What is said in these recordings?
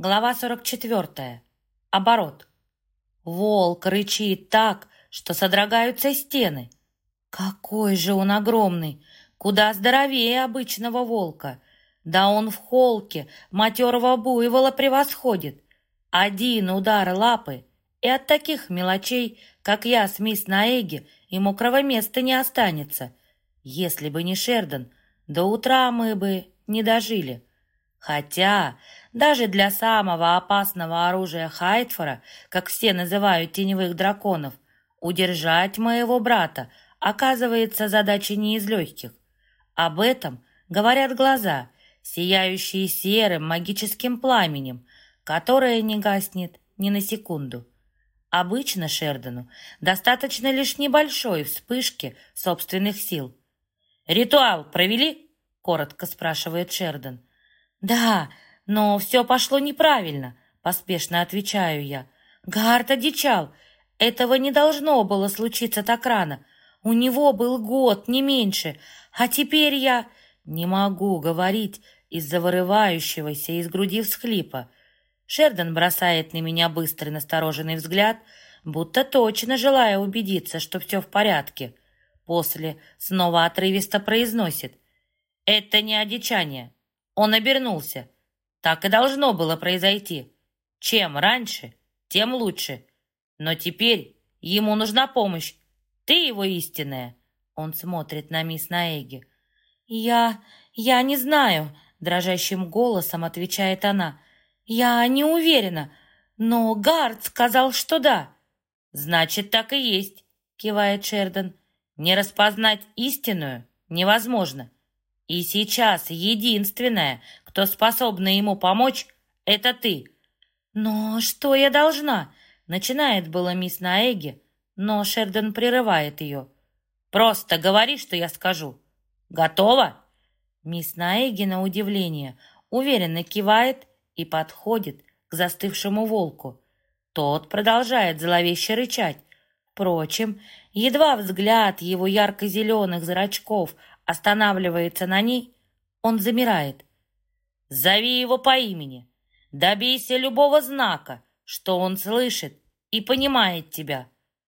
Глава 44. Оборот. Волк рычит так, что содрогаются стены. Какой же он огромный! Куда здоровее обычного волка. Да он в холке матерого буйвола превосходит. Один удар лапы, и от таких мелочей, как я с мисс Наэги, и мокрого места не останется. Если бы не Шердан, до утра мы бы не дожили. Хотя даже для самого опасного оружия Хайтфора, как все называют теневых драконов, удержать моего брата оказывается задачей не из легких. Об этом говорят глаза, сияющие серым магическим пламенем, которое не гаснет ни на секунду. Обычно Шердану достаточно лишь небольшой вспышки собственных сил. «Ритуал провели?» — коротко спрашивает Шердан. «Да, но все пошло неправильно», — поспешно отвечаю я. Гард одичал. Этого не должно было случиться так рано. У него был год, не меньше. А теперь я не могу говорить из-за вырывающегося из груди всхлипа. Шердан бросает на меня быстрый настороженный взгляд, будто точно желая убедиться, что все в порядке. После снова отрывисто произносит: «Это не одичание. Он обернулся. Так и должно было произойти. Чем раньше, тем лучше. Но теперь ему нужна помощь. Ты его истинная». Он смотрит на мисс Наэги. «Я не знаю», — дрожащим голосом отвечает она. «Я не уверена, но Гард сказал, что да». «Значит, так и есть», — кивает Шердан. «Не распознать истинную невозможно. И сейчас единственная, кто способна ему помочь, это ты». «Но что я должна?» — начинает было мисс Наэги, но Шердан прерывает ее. «Просто говори, что я скажу. Готова?» Мисс Наэги, на удивление, уверенно кивает и подходит к застывшему волку. Тот продолжает зловеще рычать. Впрочем, едва взгляд его ярко-зеленых зрачков останавливается на ней, он замирает. «Зови его по имени. Добейся любого знака, что он слышит и понимает тебя».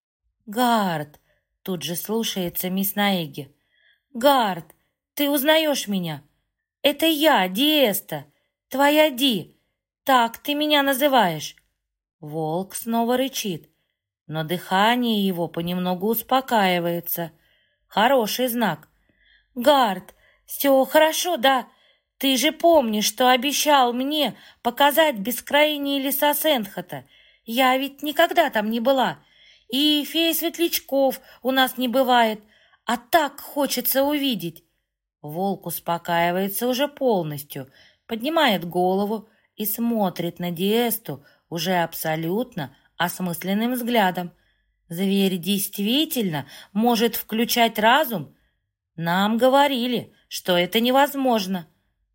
«Гард!» — тут же слушается мисс Наэги. «Гард, ты узнаешь меня? Это я, Диэста, твоя Ди. Так ты меня называешь». Волк снова рычит, но дыхание его понемногу успокаивается. Хороший знак. «Гард, все хорошо, да? Ты же помнишь, что обещал мне показать бескрайние леса Сентхата. Я ведь никогда там не была. И феи-светлячков у нас не бывает. А так хочется увидеть». Волк успокаивается уже полностью, поднимает голову и смотрит на Диэсту уже абсолютно осмысленным взглядом. Зверь действительно может включать разум? Нам говорили, что это невозможно.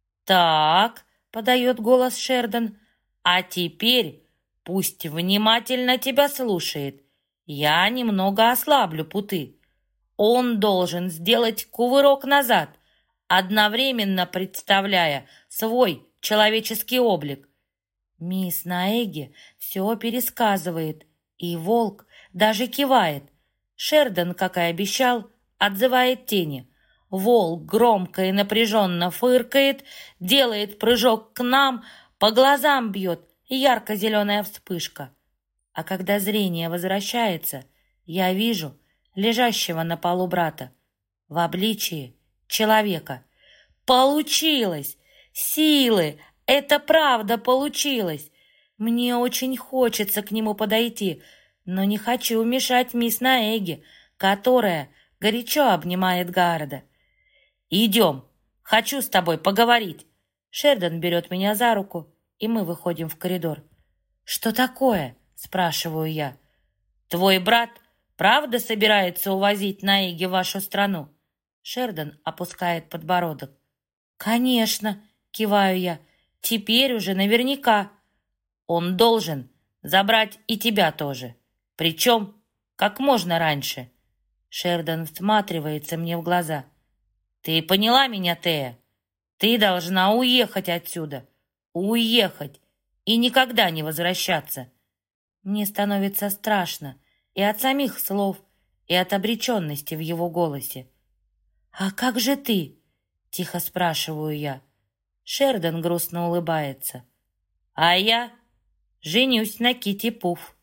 «Так», — подает голос Шердан, «а теперь пусть внимательно тебя слушает. Я немного ослаблю путы. Он должен сделать кувырок назад, одновременно представляя свой человеческий облик». Мисс Наэги все пересказывает, и волк даже кивает. Шердан, как и обещал, отзывает тени. Волк громко и напряженно фыркает, делает прыжок к нам, по глазам бьет ярко-зеленая вспышка. А когда зрение возвращается, я вижу лежащего на полу брата в обличии человека. Получилось! Силы! Это правда получилось! Мне очень хочется к нему подойти, но не хочу мешать мисс Наэги, которая горячо обнимает Гарда. «Идем, хочу с тобой поговорить». Шердан берет меня за руку, и мы выходим в коридор. «Что такое?» — спрашиваю я. «Твой брат правда собирается увозить Наэги в вашу страну?» Шердан опускает подбородок. «Конечно», — киваю я, — «теперь уже наверняка». «Он должен забрать и тебя тоже, причем как можно раньше». Шердан всматривается мне в глаза. «Ты поняла меня, Тея? Ты должна уехать отсюда. Уехать. и никогда не возвращаться. Мне становится страшно и от самих слов, и от обреченности в его голосе. «А как же ты?» — тихо спрашиваю я. Шердон грустно улыбается. «А я женюсь на Кити Пуф».